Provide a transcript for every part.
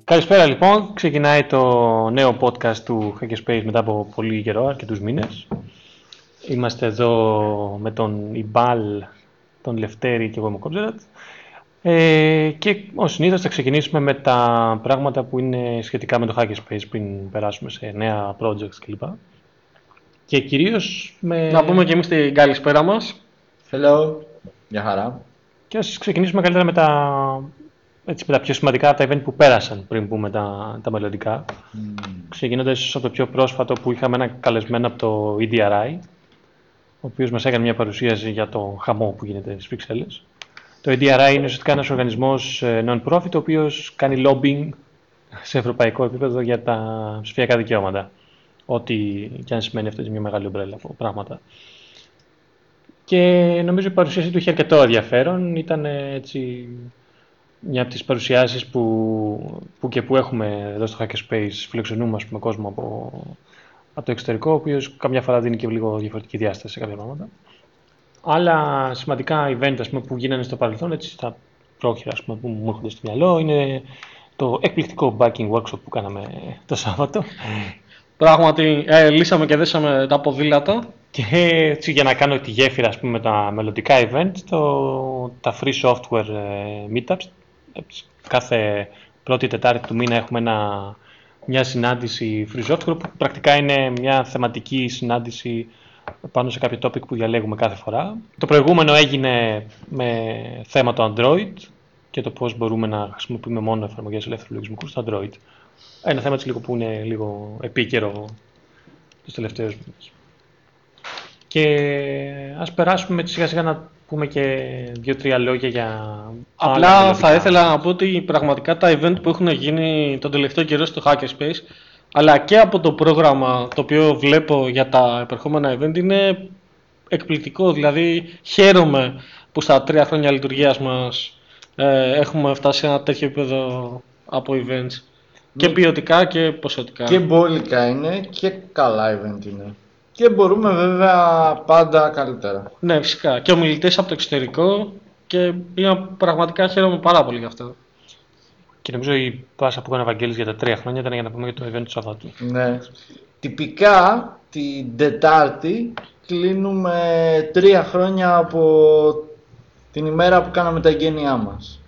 Καλησπέρα λοιπόν, ξεκινάει το νέο podcast του Hackerspace μετά από πολύ καιρό, αρκετούς μήνες. Είμαστε εδώ με τον Ιμπάλ, τον Λευτέρη και εγώ είμαι ο Κόψερατ. Και ως συνήθως θα ξεκινήσουμε με τα πράγματα που είναι σχετικά με το Hackerspace πριν περάσουμε σε νέα projects κλπ. Και κυρίως με... Να πούμε και εμείς την καλησπέρα μας. Hello, γεια χαρά. Και ας ξεκινήσουμε καλύτερα με τα πιο σημαντικά τα event που πέρασαν πριν πούμε τα μελλοντικά. Ξεκινώντας από το πιο πρόσφατο που είχαμε ένα καλεσμένο από το EDRI, ο οποίος μας έκανε μια παρουσίαση για το χαμό που γίνεται στις Βρυξέλλες. Το EDRI είναι ουσιαστικά ένας οργανισμός non-profit, ο οποίος κάνει lobbying σε ευρωπαϊκό επίπεδο για τα ψηφιακά δικαιώματα. Ό,τι και αν σημαίνει αυτό είναι μια μεγάλη ομπρέλα από πράγματα. Και νομίζω η παρουσίαση του είχε αρκετό ενδιαφέρον. Ήταν έτσι μια από τις παρουσιάσεις που έχουμε εδώ στο Hackerspace. Φιλοξενούμε κόσμο από το εξωτερικό, ο οποίος καμιά φορά δίνει και λίγο διαφορετική διάσταση σε κάποια πράγματα. Άλλα σημαντικά event που γίνανε στο παρελθόν, έτσι στα πρόχειρα που μου έρχονται στο μυαλό, είναι το εκπληκτικό backing workshop που κάναμε το Σάββατο. Πράγματι, λύσαμε και δέσαμε τα ποδήλατα. Και έτσι για να κάνω τη γέφυρα με τα μελλοντικά event, τα free software meetups. Κάθε πρώτη Τετάρτη του μήνα έχουμε μια συνάντηση free software που πρακτικά είναι μια θεματική συνάντηση πάνω σε κάποιο topic που διαλέγουμε κάθε φορά. Το προηγούμενο έγινε με θέμα το Android και το πώς μπορούμε να χρησιμοποιούμε μόνο εφαρμογές ελεύθερου λογισμικού στο Android. Ένα θέμα που είναι λίγο επίκαιρο τους τελευταίους μήνες. Και ας περάσουμε σιγά σιγά να πούμε και 2-3 λόγια για... Απλά θα ήθελα να πω ότι πραγματικά τα event που έχουν γίνει τον τελευταίο καιρό στο Hackerspace, αλλά και από το πρόγραμμα το οποίο βλέπω για τα επερχόμενα event, είναι εκπληκτικό. Δηλαδή χαίρομαι που στα 3 χρόνια λειτουργίας μας έχουμε φτάσει σε ένα τέτοιο επίπεδο από events. Και ποιοτικά και ποσοτικά. Και μπόλικα είναι και καλά event είναι. Και μπορούμε βέβαια πάντα καλύτερα. Ναι, φυσικά. Και ομιλητές από το εξωτερικό και πραγματικά χαίρομαι πάρα πολύ γι' αυτό. Και νομίζω η πάσα που έκανε ο Βαγγέλης για τα 3 χρόνια ήταν για να πούμε για το event του Σαββάτου. Ναι. Τυπικά την Τετάρτη κλείνουμε 3 χρόνια από την ημέρα που κάναμε τα εγγένειά μας.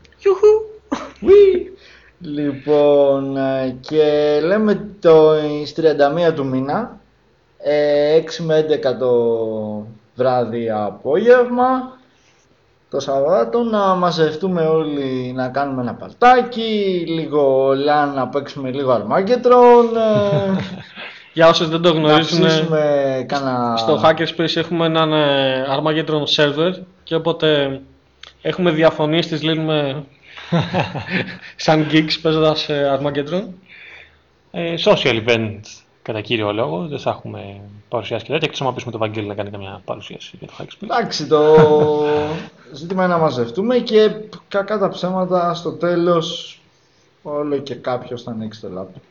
Λοιπόν, και λέμε στις 31 του μήνα, 6 με 11 το βράδυ απόγευμα, το Σαββάτο, να μαζευτούμε όλοι να κάνουμε ένα παλτάκι, λίγο LAN, να παίξουμε λίγο Αρμάγκετρον. Για όσους δεν το γνωρίζουν, στο Hackerspace έχουμε έναν Armageddon server και όποτε έχουμε διαφωνίες τις λύνουμε σαν geeks παίζοντας Armageddon. Social event κατά κύριο λόγο, δεν θα έχουμε παρουσιάσει και τέτοια, εκτός να πείσουμε τον Βαγγέλη να κάνει καμιά παρουσίαση για το Hackerspace. Εντάξει, το ζήτημα είναι να μαζευτούμε και κακά τα ψέματα στο τέλος όλο και κάποιος θα ανοίξει το laptop.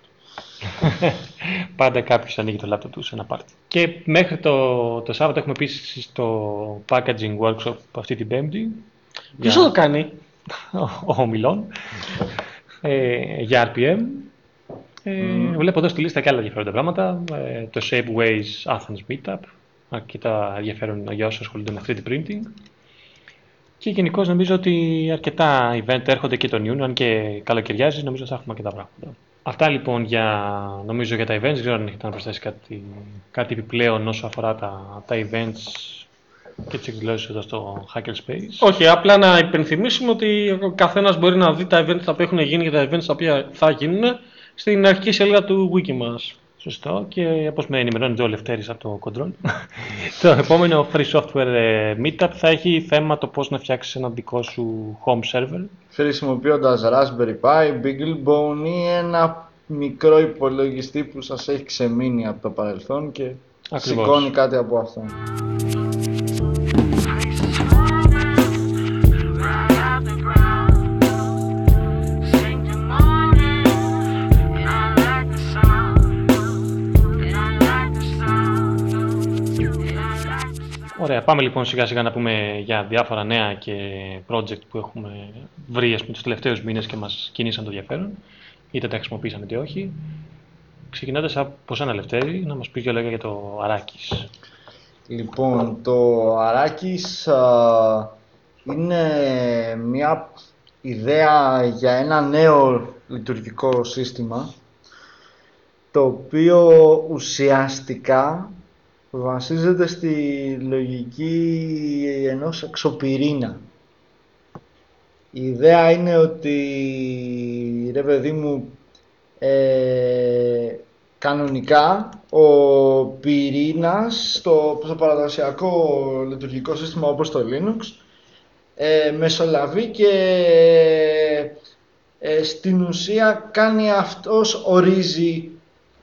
Πάντα κάποιος ανοίγει το laptop του σε ένα πάρτι. Και μέχρι το Σάββατο έχουμε επίσης το packaging workshop αυτή την Πέμπτη. Ποιος θα το κάνει? Ο Μιλών. Για RPM. Βλέπω εδώ στη λίστα και άλλα ενδιαφέροντα πράγματα. Το Shapeways Athens Meetup. Αρκετά ενδιαφέρον για όσους ασχολούνται με 3D printing. Και γενικώς νομίζω ότι αρκετά event έρχονται και τον Ιούνιο, αν και καλοκαιριάζει, νομίζω θα έχουμε αρκετά πράγματα. Αυτά λοιπόν νομίζω για τα events. Δεν ξέρω αν έχετε να προσθέσει κάτι επιπλέον όσο αφορά τα events και τις εκδηλώσεις εδώ στο Hackerspace. Όχι, απλά να υπενθυμίσουμε ότι ο καθένας μπορεί να δει τα events τα οποία έχουν γίνει και τα events τα οποία θα γίνουν στην αρχική σελίδα του wiki μας. Σωστό, και όπως με ενημερώνει ο Λευτέρης από το Control, το επόμενο free software meetup θα έχει θέμα το πώς να φτιάξεις ένα δικό σου home server. Χρησιμοποιώντας Raspberry Pi, BeagleBone ή ένα μικρό υπολογιστή που σας έχει ξεμείνει από το παρελθόν και σηκώνει κάτι από αυτό. Ωραία, πάμε λοιπόν σιγά σιγά να πούμε για διάφορα νέα και project που έχουμε βρει τους τελευταίους μήνες και μας κινήσαν το ενδιαφέρον. είτε τα χρησιμοποίησαν είτε όχι. Ξεκινώντας από σένα, Λευτέρη, να μας πεις δύο λόγια για το Arrakis. Λοιπόν, το Arrakis είναι μια ιδέα για ένα νέο λειτουργικό σύστημα, το οποίο ουσιαστικά βασίζεται στη λογική ενός εξωπυρήνα. Η ιδέα είναι ότι, ρε παιδί μου, κανονικά ο πυρήνας στο παραδοσιακό λειτουργικό σύστημα όπως το Linux μεσολαβεί και στην ουσία κάνει αυτός, ορίζει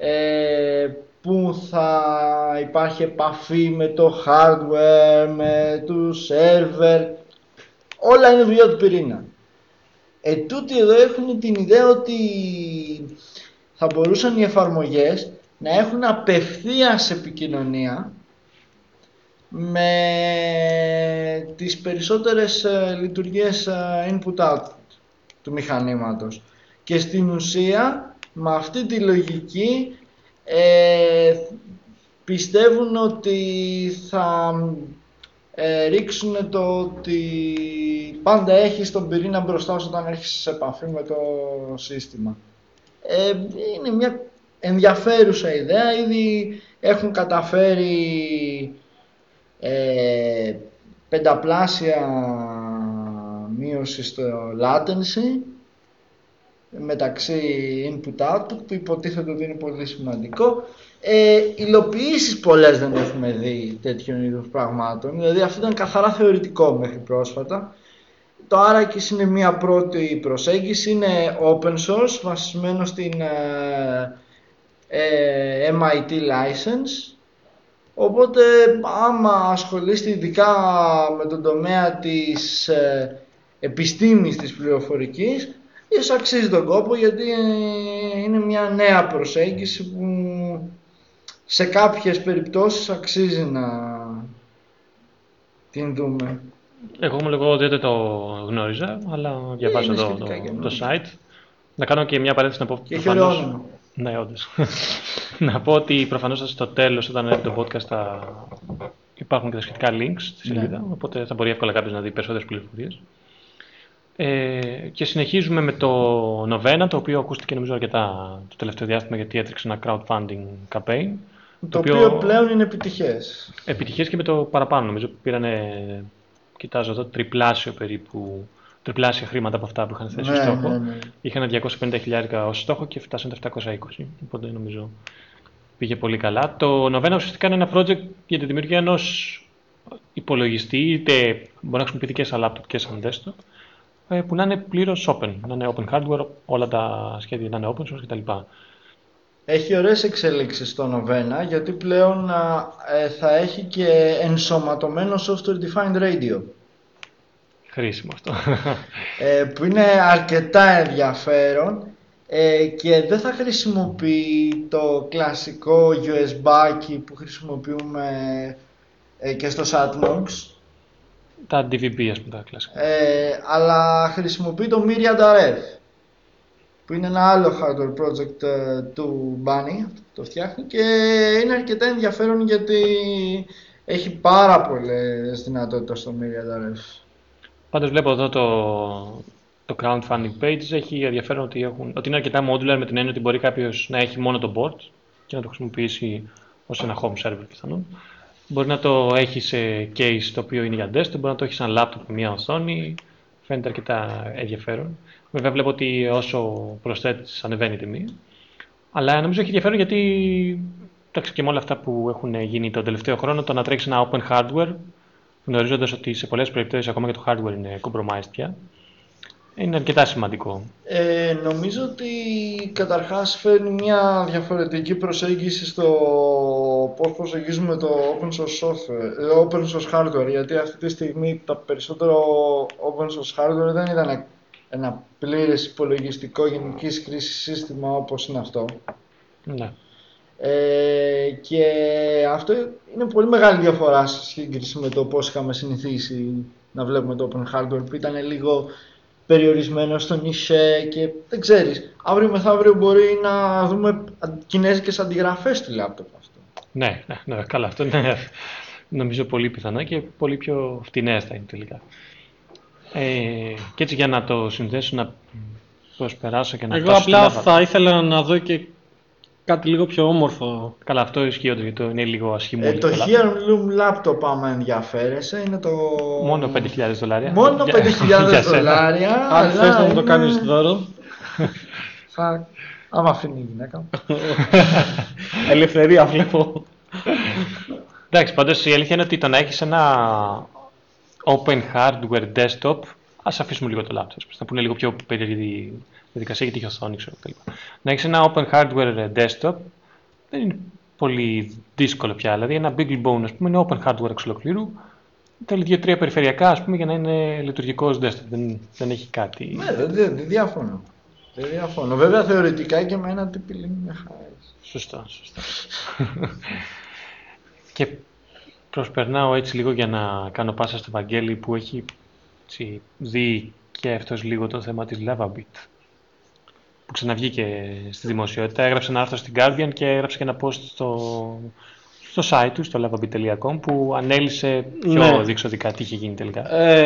που θα υπάρχει επαφή με το hardware, με το server, όλα είναι δουλειά του πυρήνα. Τούτοι εδώ έχουν την ιδέα ότι θα μπορούσαν οι εφαρμογές να έχουν απευθείας επικοινωνία με τις περισσότερες λειτουργίες input-output του μηχανήματος. Και στην ουσία, με αυτή τη λογική, πιστεύουν ότι θα ρίξουν το ότι πάντα έχεις τον πυρήνα μπροστά σου όταν έρχεσαι σε επαφή με το σύστημα. Είναι μια ενδιαφέρουσα ιδέα. Ήδη έχουν καταφέρει πενταπλάσια μείωση στο latency μεταξύ input-output, που υποτίθεται ότι είναι πολύ σημαντικό. Υλοποιήσεις πολλές δεν έχουμε δει τέτοιων είδους πραγμάτων, δηλαδή αυτό ήταν καθαρά θεωρητικό μέχρι πρόσφατα. Το Arrakis είναι μια πρώτη προσέγγιση, είναι open source, βασισμένο στην MIT license, οπότε άμα ασχολείστε ειδικά με τον τομέα της επιστήμης της πληροφορικής, ίσως αξίζει τον κόπο, γιατί είναι μια νέα προσέγγιση που σε κάποιες περιπτώσεις αξίζει να την δούμε. Εγώ δεν το γνώριζα, αλλά διαβάζω εδώ το site. Να κάνω και μια παρένθεση να πω. Και έχει ωραίο όνομα. Ναι, όντως. Να πω ότι προφανώς στο τέλος, όταν έρθει το podcast, θα υπάρχουν και τα σχετικά links στη σελίδα, οπότε θα μπορεί εύκολα κάποιος να δει περισσότερες πληροφορίες. Και συνεχίζουμε με το Novena, το οποίο ακούστηκε νομίζω αρκετά το τελευταίο διάστημα, γιατί έτρεξε ένα crowdfunding campaign. Το οποίο πλέον είναι επιτυχές. Επιτυχές και με το παραπάνω. Νομίζω που πήρανε, κοιτάζω εδώ, τριπλάσια χρήματα από αυτά που είχαν θέσει ως στόχο. Ναι. Είχαν 250.000 ως στόχο και φτάσαν τα 720. Οπότε νομίζω πήγε πολύ καλά. Το Novena ουσιαστικά είναι ένα project για τη δημιουργία ενός υπολογιστή, είτε μπορεί να χρησιμοποιηθεί και σαν laptop και σαν desktop, που να είναι πλήρως open, να είναι open hardware, όλα τα σχέδια να είναι open source κτλ. Έχει ωραίες εξέλιξεις στο Novena, γιατί πλέον θα έχει και ενσωματωμένο software defined radio. Χρήσιμο αυτό. Που είναι αρκετά ενδιαφέρον και δεν θα χρησιμοποιεί το κλασικό USB που χρησιμοποιούμε και στο Satmox. Τα DVB, ας πούμε, τα κλασικά. Αλλά χρησιμοποιεί το Myriad RF, που είναι ένα άλλο hardware project του Bunny, το φτιάχνει, και είναι αρκετά ενδιαφέρον γιατί έχει πάρα πολλές δυνατότητες στο Myriad RF. Πάντως βλέπω εδώ το crowdfunding page έχει ενδιαφέρον ότι είναι αρκετά modular, με την έννοια ότι μπορεί κάποιος να έχει μόνο το board και να το χρησιμοποιήσει ως ένα home server πιθανόν. Μπορεί να το έχει σε case το οποίο είναι για desktop, μπορεί να το έχει σαν laptop με μια οθόνη. Φαίνεται αρκετά ενδιαφέρον. Βέβαια βλέπω ότι όσο προσθέτεις ανεβαίνει η τιμή. Αλλά νομίζω έχει ενδιαφέρον γιατί και με όλα αυτά που έχουν γίνει τον τελευταίο χρόνο, το να τρέξει ένα open hardware, γνωρίζοντας ότι σε πολλές περιπτώσεις ακόμα και το hardware είναι compromised πια, είναι αρκετά σημαντικό. Νομίζω ότι καταρχάς φέρνει μια διαφορετική προσέγγιση στο πώς προσεγγίζουμε το open source hardware, γιατί αυτή τη στιγμή τα περισσότερο open source hardware δεν ήταν ένα πλήρες υπολογιστικό γενικής χρήσης σύστημα όπως είναι αυτό. Ναι. Και αυτό είναι πολύ μεγάλη διαφορά σε σύγκριση με το πώς είχαμε συνηθίσει να βλέπουμε το open hardware, που ήταν λίγο περιορισμένο στο νησέ και δεν ξέρεις. Αύριο μεθαύριο μπορεί να δούμε κινέζικες αντιγραφές του λάπτοπ αυτό. Ναι, καλά, αυτό είναι νομίζω πολύ πιθανό και πολύ πιο φτηνές θα είναι τελικά. Και έτσι για να το συνδέσω, να προσπεράσω και να Εγώ απλά θα ήθελα να δω και κάτι λίγο πιο όμορφο. Καλά, αυτό ισχύει όντως, γιατί είναι λίγο ασχημούλη. Το Heirloom Laptop, άμα ενδιαφέρεσαι, είναι το... Μόνο $5,000. Μόνο $5,000. Αν θες να μου το κάνεις δώρο. Άμα αφήνει η γυναίκα μου. Ελευθερία βλέπω. Εντάξει, πάντως η αλήθεια είναι ότι το να έχεις ένα open hardware desktop, ας αφήσουμε λίγο το laptop, να πούνε λίγο πιο περίεργη διαδικασία γιατί έχει οθόνη, ξέρω κτλ. Να έχεις ένα open hardware desktop δεν είναι πολύ δύσκολο πια. Δηλαδή ένα BeagleBone, ας πούμε, είναι open hardware εξ ολοκλήρου. Θέλει 2-3 περιφερειακά, ας πούμε, για να είναι λειτουργικός desktop. Δεν έχει κάτι. Ναι, δεν διαφωνώ. Βέβαια θεωρητικά και με ένα TP-Link με χάρη. Σωστά. Και προσπερνάω έτσι λίγο για να κάνω πάσα στο Βαγγέλη που έχει δει και αυτός λίγο το θέμα της Lavabit, που ξαναβγήκε στη δημοσιότητα. Έγραψε ένα άρθρο στην Guardian και έγραψε και ένα post στο site του, στο lavabit.com, που ανέλησε πιο διεξοδικά τι είχε γίνει τελικά.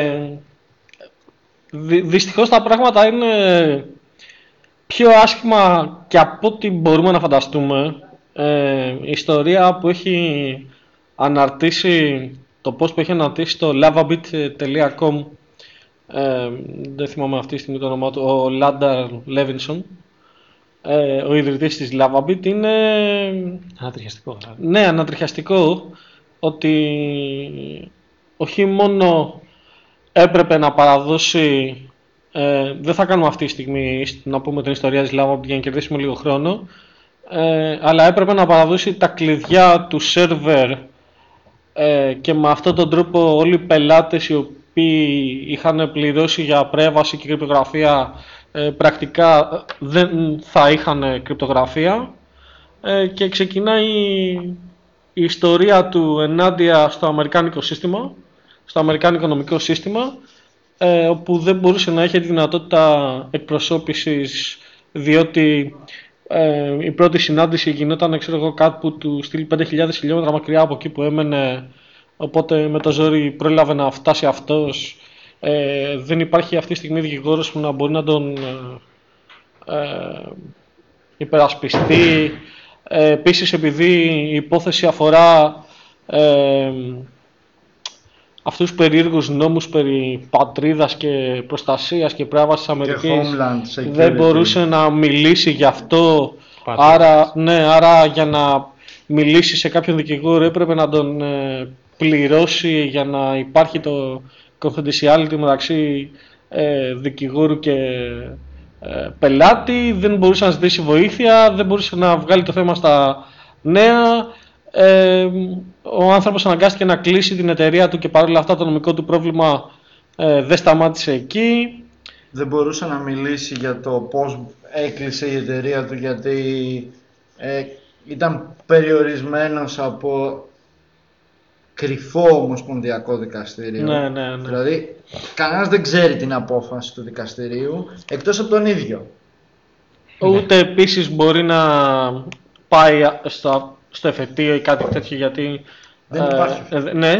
Δυστυχώς τα πράγματα είναι πιο άσχημα και από ό,τι μπορούμε να φανταστούμε. Η ιστορία που έχει αναρτήσει, το post που έχει αναρτήσει στο lavabit.com, δεν θυμάμαι αυτή τη στιγμή το όνομά του, ο Λάνταρ Λέβινσον, ο ιδρυτής της Lavabit, είναι ανατριχιαστικό. Ναι, ανατριχιαστικό, ότι όχι μόνο έπρεπε να παραδώσει, δεν θα κάνουμε αυτή τη στιγμή να πούμε την ιστορία της Lavabit για να κερδίσουμε λίγο χρόνο, αλλά έπρεπε να παραδώσει τα κλειδιά του σερβερ, και με αυτόν τον τρόπο όλοι οι πελάτες οι οποίοι είχαν πληρώσει για πρέβαση και κρυπτογραφία πρακτικά δεν θα είχαν κρυπτογραφία, και ξεκινάει η ιστορία του ενάντια στο αμερικάνικο σύστημα, στο αμερικάνικο νομικό σύστημα, όπου δεν μπορούσε να έχει τη δυνατότητα εκπροσώπησης, διότι η πρώτη συνάντηση γινόταν, ξέρω εγώ, κάπου του στυλ 5.000 χιλιόμετρα μακριά από εκεί που έμενε, οπότε με το ζόρι πρόλαβε να φτάσει αυτός. Δεν υπάρχει αυτή τη στιγμή δικηγόρος που να μπορεί να τον υπερασπιστεί. Επίσης, επειδή η υπόθεση αφορά αυτούς τους περίεργους νόμους περί πατρίδας και προστασίας και πράβασης της Αμερικής, δεν μπορούσε να μιλήσει γι' αυτό. Άρα για να μιλήσει σε κάποιον δικηγόρο έπρεπε να τον πληρώσει για να υπάρχει το confidentiality μεταξύ δικηγόρου και πελάτη. Δεν μπορούσε να ζητήσει βοήθεια, δεν μπορούσε να βγάλει το θέμα στα νέα. Ο άνθρωπος αναγκάστηκε να κλείσει την εταιρεία του και παρόλα αυτά το νομικό του πρόβλημα δεν σταμάτησε εκεί. Δεν μπορούσε να μιλήσει για το πώς έκλεισε η εταιρεία του, γιατί ήταν περιορισμένος από κρυφό ομοσπονδιακό δικαστήριο. Ναι. Δηλαδή κανένας δεν ξέρει την απόφαση του δικαστηρίου εκτός από τον ίδιο. Ούτε επίσης μπορεί να πάει στο εφετείο ή κάτι τέτοιο, γιατί δεν υπάρχει. Ναι.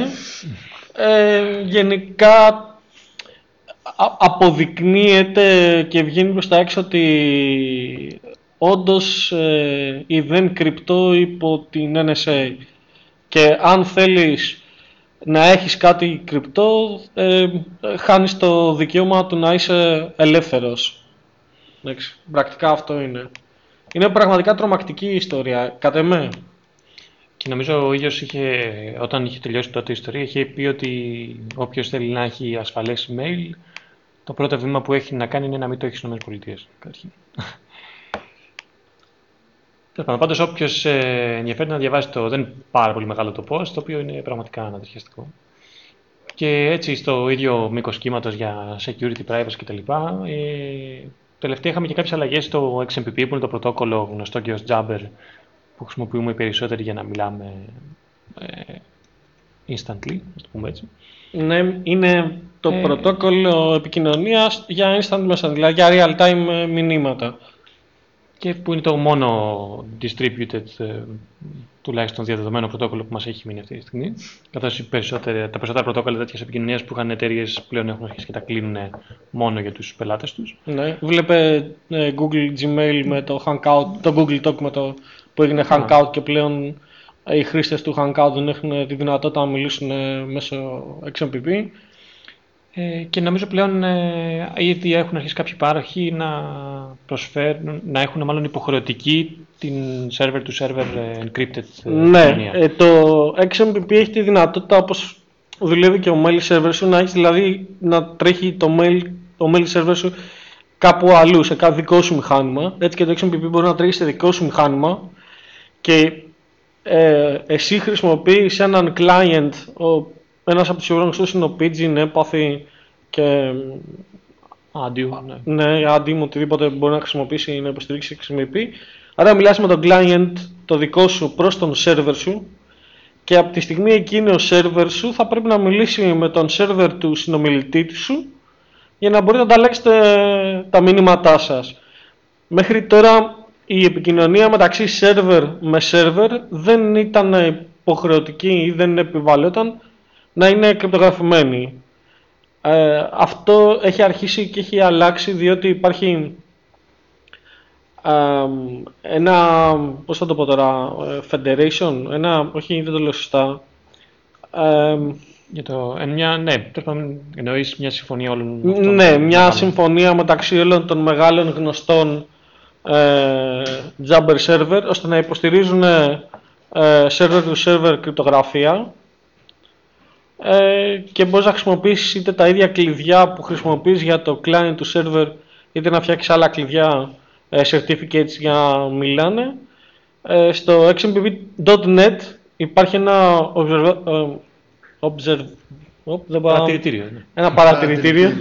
Γενικά αποδεικνύεται και βγαίνει προς τα έξω ότι όντως δεν κρυπτό υπό την NSA, και αν θέλεις να έχεις κάτι κρυπτό, χάνεις το δικαίωμα του να είσαι ελεύθερος. Πρακτικά αυτό είναι. Είναι πραγματικά τρομακτική η ιστορία, κατ' εμέ. Και νομίζω ο ίδιος όταν είχε τελειώσει τότε η ιστορία, είχε πει ότι όποιος θέλει να έχει ασφαλές email, το πρώτο βήμα που έχει να κάνει είναι να μην το έχει στις ΗΠΑ. Πάντως όποιος ενδιαφέρεται να διαβάσει δεν είναι πάρα πολύ μεγάλο το post, το οποίο είναι πραγματικά ανατριχιαστικό. Και έτσι στο ίδιο μήκος κύματος για security, privacy κτλ. Τελευταία είχαμε και κάποιες αλλαγές στο XMPP, που είναι το πρωτόκολλο γνωστό και ως Jabber, που χρησιμοποιούμε οι περισσότεροι για να μιλάμε instantly, να το πούμε έτσι. Ναι, είναι το πρωτόκολλο επικοινωνίας για instant messaging, δηλαδή για real-time μηνύματα. Και που είναι το μόνο distributed, τουλάχιστον διαδεδομένο πρωτόκολλο που μας έχει μείνει αυτή τη στιγμή. Καθώς τα περισσότερα πρωτόκολλα τέτοιας επικοινωνίας που είχαν εταιρείες πλέον έχουν αρχίσει και τα κλείνουν μόνο για τους πελάτες τους. Ναι, βλέπε Google Gmail με το Hangout, το Google Talk με το που έγινε Hangout και πλέον οι χρήστες του Hangout δεν έχουν τη δυνατότητα να μιλήσουν μέσω XMPP. Και νομίζω πλέον ήδη έχουν αρχίσει κάποιοι πάροχοι να έχουν μάλλον υποχρεωτική την server-to-server encrypted ναι, το XMPP έχει τη δυνατότητα, όπως δουλεύει και ο mail server σου, να έχεις δηλαδή να τρέχει το mail server σου κάπου αλλού, σε κάποιο δικό σου μηχάνημα. Έτσι και το XMPP μπορεί να τρέχει σε δικό σου μηχάνημα και εσύ χρησιμοποιείς έναν client, ένας από τους πιο γνωστούς είναι ο Pidgin, Empathy και Adium, οτιδήποτε μπορεί να χρησιμοποιήσει ή να υποστηρίξει XMPP. Άρα μιλάς με τον client το δικό σου προς τον server σου και από τη στιγμή εκείνη ο server σου θα πρέπει να μιλήσει με τον server του συνομιλητή σου για να μπορείτε να ανταλλάξετε τα μηνύματά σας. Μέχρι τώρα η επικοινωνία μεταξύ server με server δεν ήταν υποχρεωτική ή δεν επιβαλλόταν να είναι κρυπτογραφημένη. Αυτό έχει αρχίσει και έχει αλλάξει διότι υπάρχει ένα, πώς θα το πω τώρα, federation, όχι δεν το λέω σωστά. Εννοείς μια συμφωνία όλων αυτών. Ναι, μια συμφωνία μεταξύ όλων των μεγάλων γνωστών Jabber server ώστε να υποστηρίζουν server-to-server κρυπτογραφία και μπορείς να χρησιμοποιήσεις είτε τα ίδια κλειδιά που χρησιμοποιείς για το client του server είτε να φτιάξεις άλλα κλειδιά certificates για να μιλάνε. Στο xmpp.net υπάρχει ένα παρατηρητήριο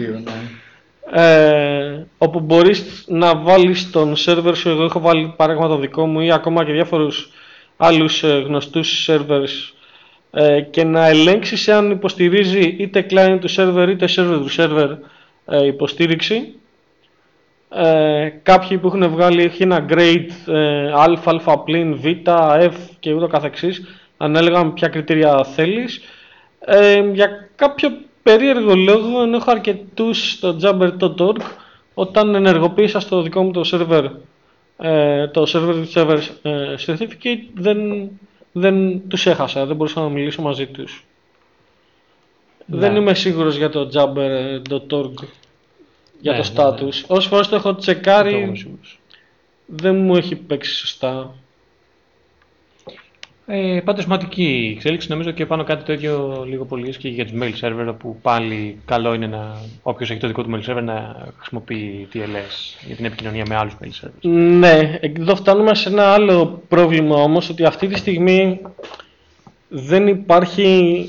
όπου μπορείς να βάλεις τον server σου. Εγώ έχω βάλει παράδειγμα το δικό μου ή ακόμα και διάφορους άλλους γνωστούς servers και να ελέγξεις αν υποστηρίζει είτε client του server είτε server του server υποστήριξη. Κάποιοι που έχουν βγάλει έχει ένα grade α, α πλην, β, f και ούτω καθεξής, ανέλεγαν ποια κριτήρια θέλεις. Για κάποιο περίεργο λόγο, ενώ έχω αρκετούς στο jabber.org, όταν ενεργοποίησα στο δικό μου το server το server certificate δεν τους έχασα, δεν μπορούσα να μιλήσω μαζί τους. Ναι. Δεν είμαι σίγουρος για το jabber.org για το status. Όσες φορές το έχω τσεκάρει δεν μου έχει παίξει σωστά. Πάντως σημαντική εξέλιξη, νομίζω και πάνω κάτι το ίδιο λίγο πολύ και για τους mail server, όπου πάλι καλό είναι όποιος έχει το δικό του mail server να χρησιμοποιεί TLS για την επικοινωνία με άλλους mail servers. Ναι, εδώ φτάνουμε σε ένα άλλο πρόβλημα όμως, ότι αυτή τη στιγμή δεν υπάρχει,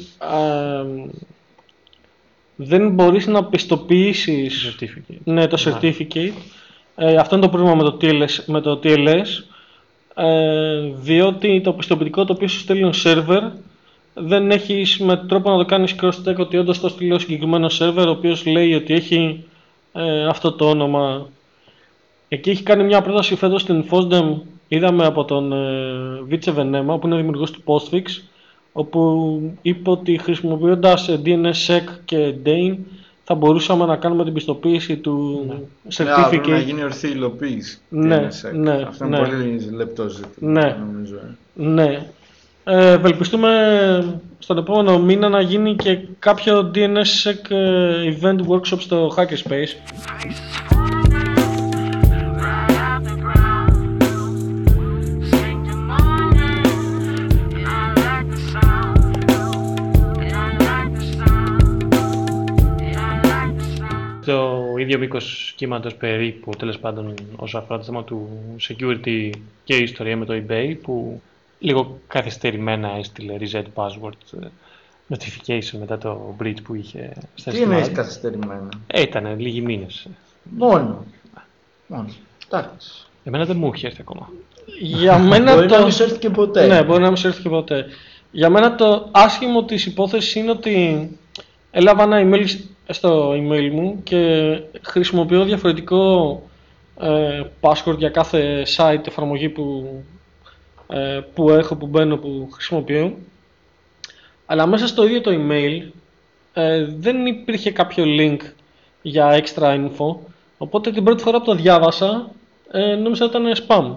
δεν μπορείς να πιστοποιήσεις το certificate. Αυτό είναι το πρόβλημα με το TLS. Διότι το πιστοποιητικό το οποίο σου στέλνει ο server δεν έχεις με τρόπο να το κάνεις cross-check ότι όντως το στείλει ο συγκεκριμένο server, ο οποίος λέει ότι έχει αυτό το όνομα. Εκεί έχει κάνει μια πρόταση φέτος στην FOSDEM, είδαμε από τον Βίτσε Βενέμα, που είναι ο δημιουργός του Postfix, όπου είπε ότι χρησιμοποιώντας DNSSEC και DANE θα μπορούσαμε να κάνουμε την πιστοποίηση του certificate. Πρέπει να γίνει ορθή υλοποίηση. Ναι. Αυτό είναι πολύ λεπτό ζήτημα, νομίζω. Ναι. Ευελπιστούμε στον επόμενο μήνα να γίνει και κάποιο DNSSEC event workshop στο Hackerspace. Το ίδιο μήκος κύματος περίπου, τέλος πάντων, όσο αφορά το θέμα του security και η ιστορία με το eBay, που λίγο καθυστερημένα έστειλε reset password notification μετά το breach που είχε στα συστήματα. Τι εννοείς καθυστερημένα? Ήταν λίγοι μήνες. Μόνο. Εντάξει. Εμένα δεν μου είχε έρθει ακόμα. Για μένα μπορεί να μην σου έρθει και ποτέ. Ναι, μπορεί να μην σου έρθει και ποτέ. Για μένα το άσχημο της υπόθεσης είναι ότι έλαβα ένα email στο email μου και χρησιμοποιώ διαφορετικό password για κάθε site, εφαρμογή που έχω, που μπαίνω, που χρησιμοποιώ. Αλλά μέσα στο ίδιο το email δεν υπήρχε κάποιο link για extra info. Οπότε την πρώτη φορά που το διάβασα νόμιζα ότι ήταν spam.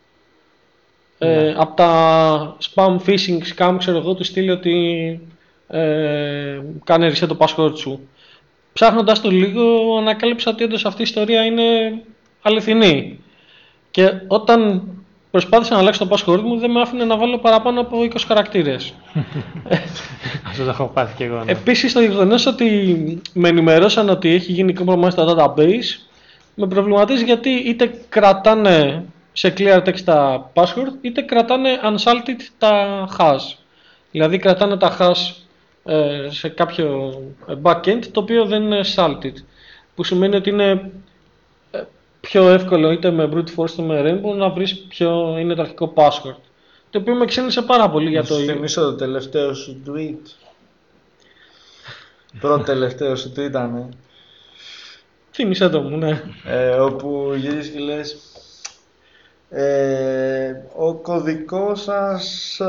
Από τα spam phishing scam, ξέρω εγώ, του στείλει ότι κάνε reset το password σου. Ψάχνοντας το λίγο, ανακάλυψα ότι όντως αυτή η ιστορία είναι αληθινή. Και όταν προσπάθησα να αλλάξω το password μου, δεν με άφηνε να βάλω παραπάνω από 20 χαρακτήρες. Αυτό το έχω πάθει και εγώ. Ναι. Επίσης, το γεγονός ότι με ενημερώσαν ότι έχει γίνει compromise στο database, με προβληματίζει γιατί είτε κρατάνε σε clear text τα password, είτε κρατάνε unsalted τα hash. Δηλαδή κρατάνε τα hash σε κάποιο backend το οποίο δεν είναι salted. Που σημαίνει ότι είναι πιο εύκολο είτε με brute force είτε με rainbow να βρεις ποιο είναι το αρχικό password. Το οποίο με ξένησε πάρα πολύ για το... Να σου θυμίσω το τελευταίο σου tweet. Πρώτο τελευταίο σου tweet ήταν. Θύμισε το μου, ναι. Όπου γυρίζεις και λες ο κωδικός σας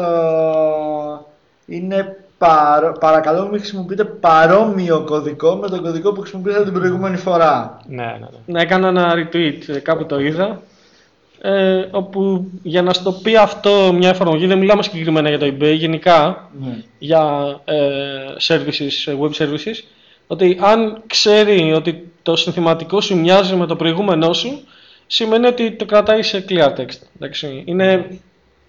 είναι παρακαλώ μην χρησιμοποιείτε παρόμοιο κωδικό με τον κωδικό που χρησιμοποιήσατε την προηγούμενη φορά. Ναι. Να έκανα ένα retweet, κάπου το είδα, όπου για να στο πει αυτό μια εφαρμογή, δεν μιλάμε συγκεκριμένα για το eBay, γενικά για services, web services, ότι αν ξέρει ότι το συνθηματικό σου μοιάζει με το προηγούμενό σου, σημαίνει ότι το κρατάει σε clear text. Εντάξει, είναι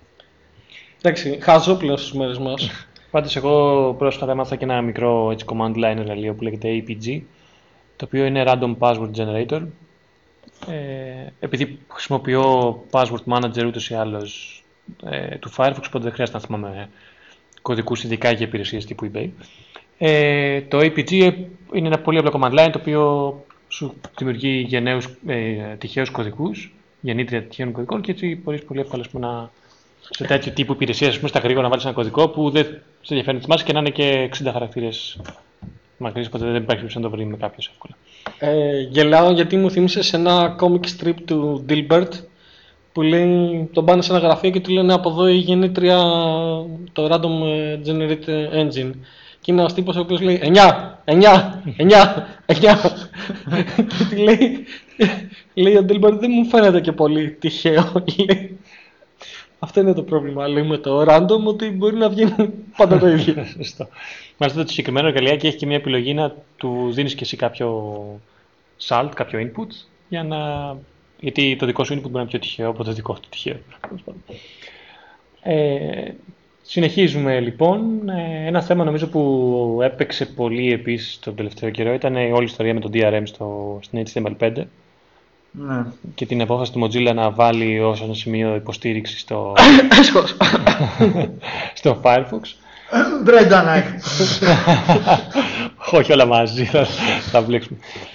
χαζό πλέον στις μέρες μας. Πάντως εγώ πρόσφατα έμαθα και ένα μικρό command line εργαλείο που λέγεται APG, το οποίο είναι Random Password Generator. Επειδή χρησιμοποιώ Password Manager ούτως ή άλλως του Firefox, οπότε δεν χρειάζεται να θυμάμαι κωδικούς ειδικά για υπηρεσίες τύπου eBay. Το APG είναι ένα πολύ απλό command line το οποίο σου δημιουργεί τυχαίους κωδικούς, γεννήτρια τυχαίων κωδικών και έτσι μπορείς πολύ εύκολα σε τέτοιο τύπου υπηρεσίες στα γρήγορα να βάλεις ένα κωδικό που δεν σε ενδιαφέρει να θυμάσαι και να είναι και 60 χαρακτήρες μακρύς, οπότε δεν υπάρχει περίπτωση να το βρει με κάποιος εύκολα. Γελάω γιατί μου θύμισε σε ένα comic strip του Dilbert που λέει, τον πάνε σε ένα γραφείο και του λένε από εδώ η γεννήτρια το Random Generate Engine. Και είναι ένας τύπος ο οποίος λέει 9 και τι λέει ο Dilbert, δεν μου φαίνεται και πολύ τυχαίο. Αυτό είναι το πρόβλημα, λέει, με το random, ότι μπορεί να βγαίνει πάντα το ίδιο. Μάλιστα το συγκεκριμένο εργαλειάκι έχει και μια επιλογή να του δίνεις και εσύ κάποιο salt, κάποιο input, γιατί το δικό σου input μπορεί να είναι πιο τυχαίο από το δικό του τυχαίο. Συνεχίζουμε λοιπόν. Ένα θέμα νομίζω που έπαιξε πολύ επίσης τον τελευταίο καιρό ήταν όλη η ιστορία με το DRM στην HTML5. Ναι. Και την απόφαση του Mozilla να βάλει ως ένα σημείο υποστήριξη στο Firefox. Μπρέντα Όχι όλα μαζί, θα βλέξουμε.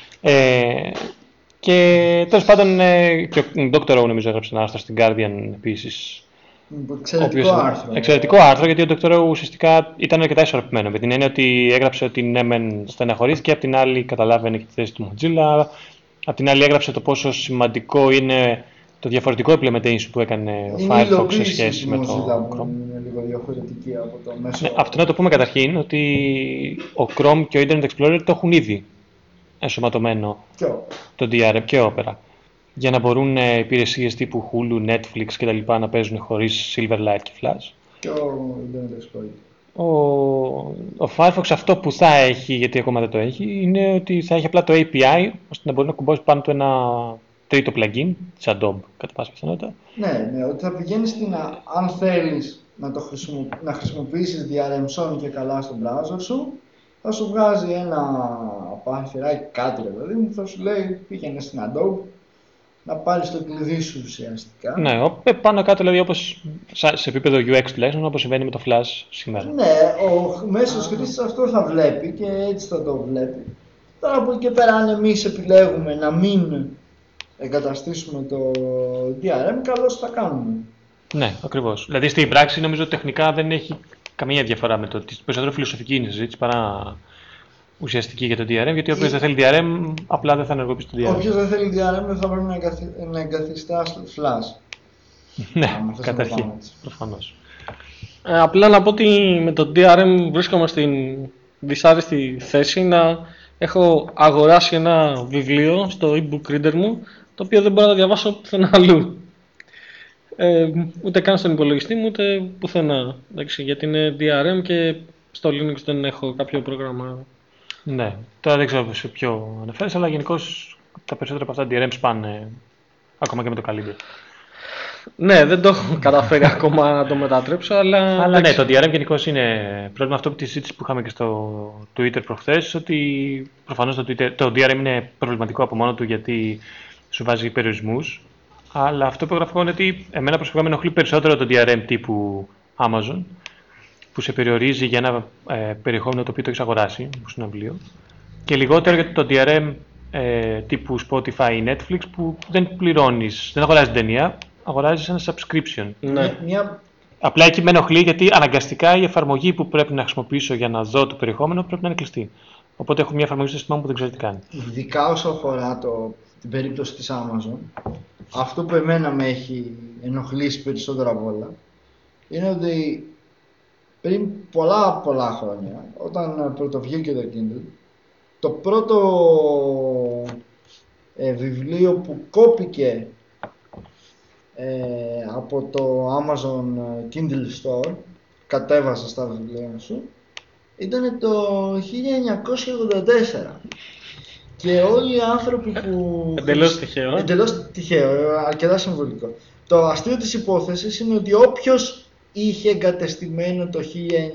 Και τέλος πάντων και ο Dr. O νομίζω έγραψε ένα άρθρο στην Guardian επίσης. Εξαιρετικό άρθρο, γιατί ο Dr. O ουσιαστικά ήταν αρκετά ισορροπημένο. Με την έννοια ότι έγραψε ότι ναι, μεν στεναχωρήθηκε, απ' την άλλη καταλάβαινε και τη θέση του Mozilla. Απ' την άλλη έγραψε το πόσο σημαντικό είναι το διαφορετικό implementation που έκανε ο Firefox σε σχέση με το Chrome. Είναι λίγο διαφορετική από το μέσο. Ναι, αυτό να το πούμε καταρχήν, ότι ο Chrome και ο Internet Explorer το έχουν ήδη ενσωματωμένο το DRM και Opera. Για να μπορούν υπηρεσίες τύπου Hulu, Netflix κτλ. Να παίζουν χωρίς Silverlight και Flash. Και ο Internet Explorer. Ο Firefox αυτό που θα έχει, γιατί ακόμα δεν το έχει, είναι ότι θα έχει απλά το API ώστε να μπορεί να κουμπώσει πάνω του ένα τρίτο plugin της Adobe, κατά πάσα πιθανότητα. Ναι, ότι θα πηγαίνεις αν θέλεις να χρησιμοποιήσεις DRM και καλά στον browser σου, θα σου βγάζει ένα παραθυράκι κάτι, δηλαδή που θα σου λέει πήγαινε στην Adobe να πάρεις το κλειδί σου ουσιαστικά. Ναι, πάνω κάτω δηλαδή όπως σε επίπεδο UX τουλάχιστον, όπως συμβαίνει με το Flash σήμερα. Ναι, ο μέσος χρήστης αυτό θα βλέπει και έτσι θα το βλέπει. Τώρα από εκεί και πέρα, αν εμείς επιλέγουμε να μην εγκαταστήσουμε το DRM, καλώς θα κάνουμε. Ναι, ακριβώς. Δηλαδή στην πράξη νομίζω ότι τεχνικά δεν έχει καμία διαφορά με το ότι περισσότερο φιλοσοφική είναι η συζήτηση παρά ουσιαστική για το DRM, γιατί όποιος δεν θέλει DRM απλά δεν θα ενεργοποιήσει το DRM. Όποιος δεν θέλει DRM δεν θα πρέπει να εγκαθιστά flash. Ναι, καταρχήν, προφανώς. Απλά να πω ότι με το DRM βρίσκομαι στην δυσάρεστη θέση να έχω αγοράσει ένα βιβλίο στο e-book reader μου, το οποίο δεν μπορώ να διαβάσω πουθενά αλλού. Ούτε καν στον υπολογιστή μου, ούτε πουθενά. Εντάξει, γιατί είναι DRM και στο Linux δεν έχω κάποιο πρόγραμμα. Ναι, τώρα δεν ξέρω σε ποιο αναφέρεσαι, αλλά γενικώς τα περισσότερα από αυτά DRM σπάνε ακόμα και με το Calibri. Ναι, δεν το έχω καταφέρει ακόμα να το μετατρέψω, αλλά. Αλλά ναι, το DRM γενικώς είναι πρόβλημα αυτό που τη συζήτηση που είχαμε και στο Twitter προχθές, ότι προφανώς το DRM είναι προβληματικό από μόνο του γιατί σου βάζει περιορισμούς. Αλλά αυτό που έγραφα είναι ότι εμένα προσωπικά με ενοχλεί περισσότερο το DRM τύπου Amazon, που σε περιορίζει για ένα περιεχόμενο το οποίο το έχεις αγοράσει, όπως είναι ένα βιβλίο, και λιγότερο για το DRM τύπου Spotify ή Netflix, που δεν πληρώνεις, δεν αγοράζεις ταινία, αγοράζεις ένα subscription. Ναι. Απλά εκεί με ενοχλεί γιατί αναγκαστικά η εφαρμογή που πρέπει να χρησιμοποιήσω για να δω το περιεχόμενο πρέπει να είναι κλειστή. Οπότε έχω μια εφαρμογή στο σύστημά μου που δεν ξέρω τι κάνει. Ειδικά όσο αφορά την περίπτωση της Amazon, αυτό που εμένα με έχει ενοχλήσει περισσότερο από όλα είναι ότι πριν πολλά χρόνια, όταν πρωτοβγήκε το Kindle, το πρώτο βιβλίο που κόπηκε από το Amazon Kindle Store, κατέβασα στα βιβλία σου, ήταν το 1984. Και όλοι οι άνθρωποι που... Εντελώς τυχαίο, αρκετά συμβολικό. Το αστείο της υπόθεσης είναι ότι όποιος είχε εγκατεστημένο το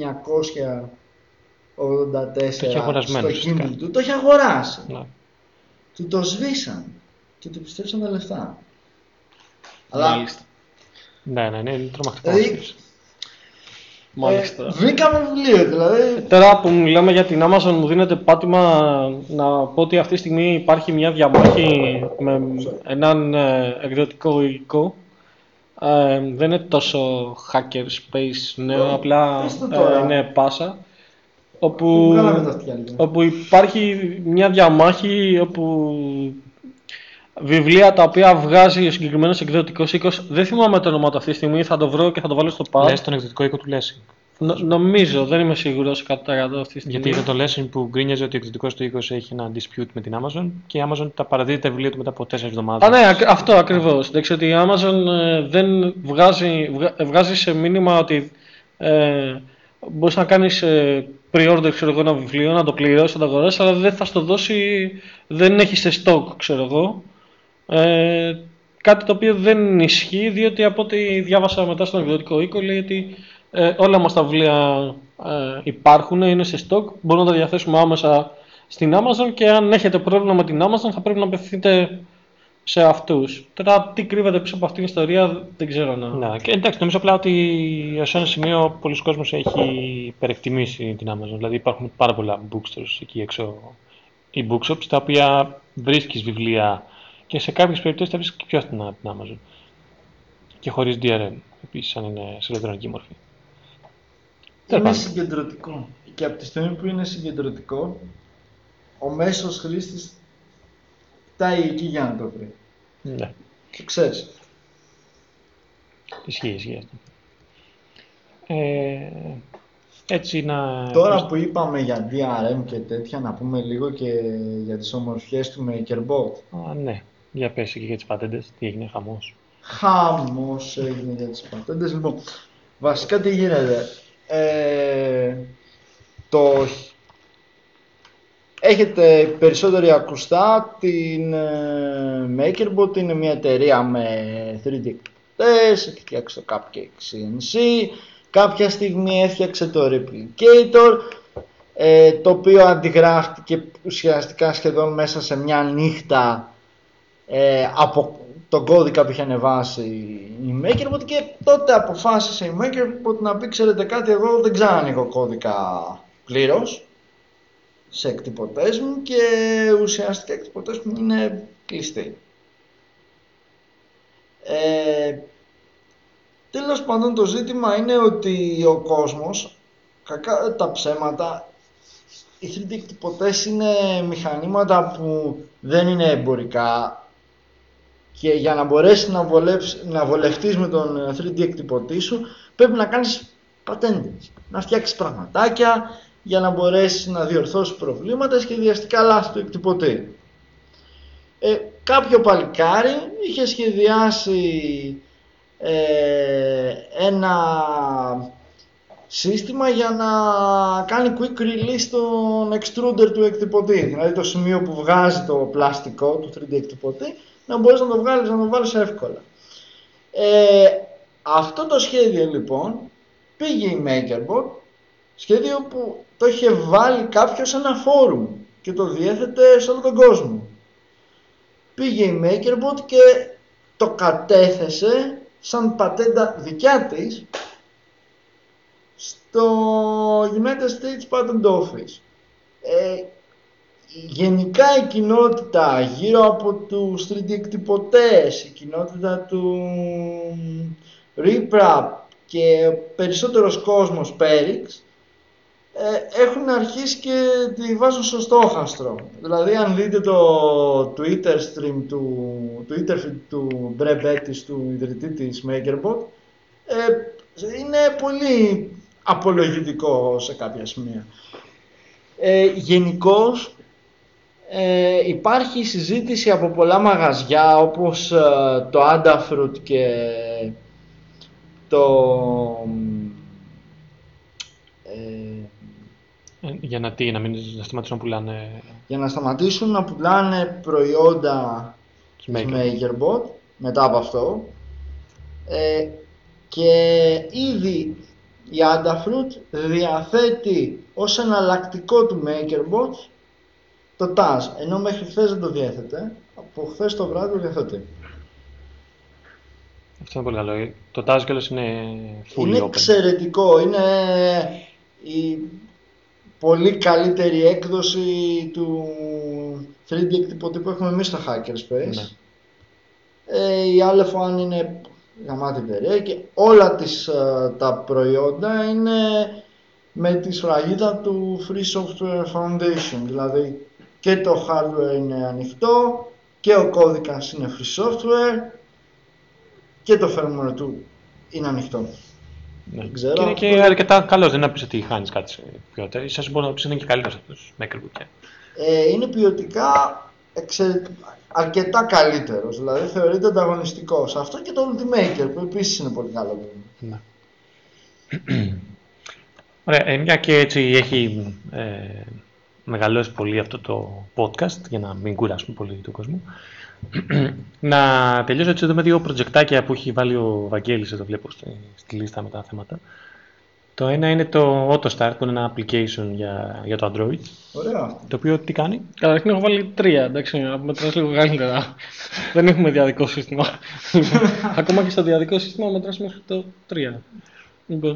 1984 στο Kindle του, το είχε αγοράσει. Ναι. Του το σβήσαν και του επιστρέψαν τα λεφτά. Μάλιστα. Ναι, είναι τρομακτικό. Μάλιστα. Βρήκαμε βιβλίο δηλαδή. Τώρα που μιλάμε για την Amazon μου δίνεται πάτημα να πω ότι αυτή τη στιγμή υπάρχει μια διαμάχη με έναν εκδοτικό υλικό. Δεν είναι τόσο hacker space νέο, απλά είναι πάσα. Όπου υπάρχει μια διαμάχη όπου βιβλία τα οποία βγάζει ο συγκεκριμένος εκδοτικός οίκος, δεν θυμάμαι το όνομα του αυτή τη στιγμή, θα το βρω και θα το βάλω στο pad. Λες τον εκδοτικό οίκο του Lessing. Νομίζω, δεν είμαι σίγουρος 100% αυτή τη στιγμή. Γιατί ήταν το Lessing που γκρίνιαζε ότι ο εκδοτικός του οίκος έχει ένα dispute με την Amazon και η Amazon τα παραδίδει τα βιβλία του μετά από 4 εβδομάδες. Ναι, αυτό ακριβώς. Εντάξει, ότι η Amazon δεν βγάζει σε μήνυμα ότι μπορείς να κάνεις pre-order, ξέρω εγώ, ένα βιβλίο, να το πληρώσεις, να το αγοράσεις, αλλά δεν θα στο δώσει, δεν έχει σε stock, ξέρω εγώ. Κάτι το οποίο δεν ισχύει, διότι από ό,τι διάβασα μετά στον εκδοτικό οίκο λέει ότι όλα μας τα βιβλία υπάρχουν, είναι σε stock, μπορούμε να τα διαθέσουμε άμεσα στην Amazon και αν έχετε πρόβλημα με την Amazon θα πρέπει να απευθυνθείτε σε αυτούς. Τώρα τι κρύβεται πίσω από αυτήν την ιστορία δεν ξέρω να... και εντάξει, νομίζω απλά ότι σε ένα σημείο πολλοί κόσμος έχει υπερεκτιμήσει την Amazon. Δηλαδή υπάρχουν πάρα πολλά bookstores εκεί έξω, οι bookshops, τα οποία βρίσκεις βιβλία και σε κάποιες περιπτώσεις τα βρίσκεις και πιο φθηνά από την Amazon. Και χωρίς DRM, επίσης, αν είναι σε ηλεκτρονική μορφή. Είναι συγκεντρωτικό. Και από τη στιγμή που είναι συγκεντρωτικό, ο μέσος χρήστης κοιτάει εκεί για να το βρει. Ναι. Το ξέρεις. Ισχύει αυτό. Έτσι να... Τώρα που είπαμε για DRM και τέτοια, να πούμε λίγο και για τις ομορφιές του MakerBot. Ναι. Για πες και για τις πατέντες, τι έγινε, χαμός. Χαμός έγινε για τις πατέντες. Λοιπόν, βασικά τι γίνεται. Έχετε περισσότεροι ακουστά, την MakerBot είναι μια εταιρεία με 3D εκδοτές, έχει φτιάξει το Cupcake CNC, κάποια στιγμή έφτιαξε το Replicator, το οποίο αντιγράφτηκε ουσιαστικά σχεδόν μέσα σε μια νύχτα από τον κώδικα που είχε ανεβάσει η MakerBot και τότε αποφάσισε η MakerBot να πει, ξέρετε κάτι, εγώ δεν ξανανοίγω κώδικα πλήρως σε εκτυπωτές μου και ουσιαστικά οι εκτυπωτές μου είναι κλειστοί. Τέλος πάντων, το ζήτημα είναι ότι ο κόσμος κακά τα ψέματα, οι 3D εκτυπωτές είναι μηχανήματα που δεν είναι εμπορικά και για να μπορέσεις να βολευτείς με τον 3D εκτυπωτή σου πρέπει να κάνεις πατέντες, να φτιάξεις πραγματάκια για να μπορέσεις να διορθώσεις προβλήματα σχεδιαστικά λάθη του εκτυπωτή. Κάποιο παλικάρι είχε σχεδιάσει ένα σύστημα για να κάνει quick release τον extruder του εκτυπωτή, δηλαδή το σημείο που βγάζει το πλαστικό του 3D εκτυπωτή να μπορείς να το βγάλεις, να το βάλεις εύκολα. Αυτό το σχέδιο λοιπόν πήγε η MakerBot, σχέδιο που το είχε βάλει κάποιος σε ένα φόρουμ και το διέθετε σε όλο τον κόσμο. Πήγε η MakerBot και το κατέθεσε σαν πατέντα δικιά της στο United States Patent Office. Γενικά η κοινότητα γύρω από τους 3D εκτυπωτές, η κοινότητα του RepRap και περισσότερος κόσμος Perix έχουν αρχίσει και τη βάζουν στο στόχαστρο. Δηλαδή αν δείτε το Twitter stream του Twitter feed του Bre Bettis, του ιδρυτή της MakerBot, είναι πολύ απολογητικό σε κάποια σημεία. Γενικώς υπάρχει συζήτηση από πολλά μαγαζιά όπως το Adafruit και το να σταματήσουν να πουλάνε. Για να σταματήσουν να πουλάνε προϊόντα της MakerBot μετά από αυτό. Και ήδη η Adafruit διαθέτει ως εναλλακτικό του MakerBot το TAS, ενώ μέχρι χθες δεν το διέθετε. Από χθες το βράδυ το διαθέτει. Αυτό είναι πολύ καλό. Το TAS κιόλας είναι fully είναι open. Εξαιρετικό. Είναι η πολύ καλύτερη έκδοση του 3D εκτυπωτή που έχουμε εμείς στο Hackerspace. Ναι. Η Aleph One είναι γαμάτη εταιρεία και όλα τα προϊόντα είναι με τη σφραγίδα του Free Software Foundation. Δηλαδή και το hardware είναι ανοιχτό και ο κώδικας είναι free software και το firmware του είναι ανοιχτό. Ναι. Ξέρω, και είναι και αρκετά καλός, δεν είναι να πεις ότι χάνεις κάτι σε ποιότητα. Ίσως μπορεί να πεις ότι είναι και καλύτερος από τους MakerBook. Είναι ποιοτικά αρκετά καλύτερος, δηλαδή θεωρείται ανταγωνιστικός. Αυτό και το Ultimaker που επίσης είναι πολύ καλό. Ναι. Ωραία, μια και έτσι έχει μεγαλώσει πολύ αυτό το podcast, για να μην κουράσουμε πολύ τον κόσμο, να τελειώσω έτσι εδώ με δύο προτζεκτάκια που έχει βάλει ο Βαγγέλης, εδώ βλέπω στη λίστα με τα θέματα. Το ένα είναι το AutoStart, που είναι ένα application για το Android. Ωραία. Το οποίο τι κάνει? Καταρχήν έχω βάλει 3, εντάξει, να μετράς λίγο καλύτερα. Δεν έχουμε διαδικό σύστημα. Ακόμα και στο διαδικό σύστημα μετράς μέχρι το 3. Λοιπόν,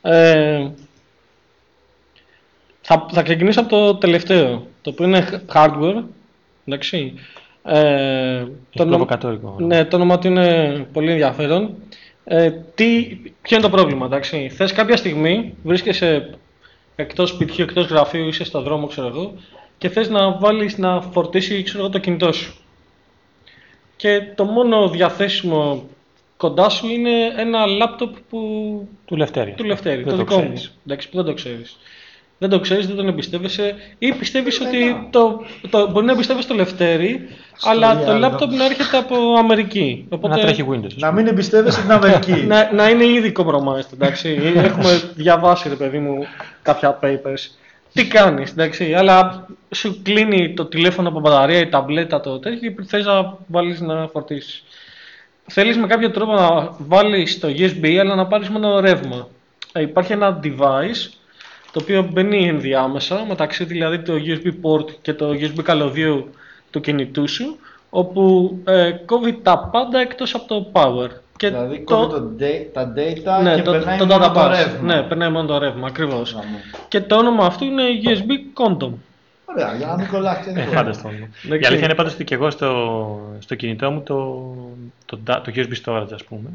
θα ξεκινήσω από το τελευταίο, το οποίο είναι hardware. Εντάξει. Προβοκατόρικο. Ναι, το όνομα του είναι πολύ ενδιαφέρον. Ποιο είναι το πρόβλημα, εντάξει. Θες κάποια στιγμή, βρίσκεσαι εκτός σπιτιού, εκτός γραφείου, είσαι στο δρόμο, ξέρω εγώ, και θες να φορτίσει, το κινητό σου. Και το μόνο διαθέσιμο κοντά σου είναι ένα λάπτοπ του Λευτέρη. Το δικό μου. Εντάξει, που δεν το ξέρεις. Δεν το ξέρεις, δεν τον εμπιστεύεσαι ή πιστεύεις ότι μπορεί να εμπιστεύεσαι το Λευτέρη, αλλά το λάπτοπ να έρχεται από Αμερική. Οπότε, να τρέχει Windows. Να μην εμπιστεύεσαι την Αμερική. να είναι ήδη compromised, εντάξει. Έχουμε διαβάσει, ρε παιδί μου, κάποια papers. Τι κάνεις, εντάξει, αλλά σου κλείνει το τηλέφωνο από μπαταρία, η ταμπλέτα, το τέτοιο και θες να βάλεις να φορτίσεις. Θέλεις με κάποιο τρόπο να βάλεις το USB, αλλά να πάρεις μόνο ρεύμα. Υπάρχει ένα device το οποίο μπαίνει ενδιάμεσα, μεταξύ δηλαδή το USB port και το USB καλωδίου του κινητού σου, όπου κόβει τα πάντα εκτός από το power. Και δηλαδή κόβει τα data, ναι, και περνάει μόνο το ρεύμα. Ναι, περνάει μόνο το ρεύμα, ακριβώς. Και το όνομα αυτού είναι USB Condom. Ωραία, για να μην κολλάξει. Φάνταστο. Η αλήθεια είναι πάντως ότι και εγώ στο κινητό μου το USB storage, ας πούμε,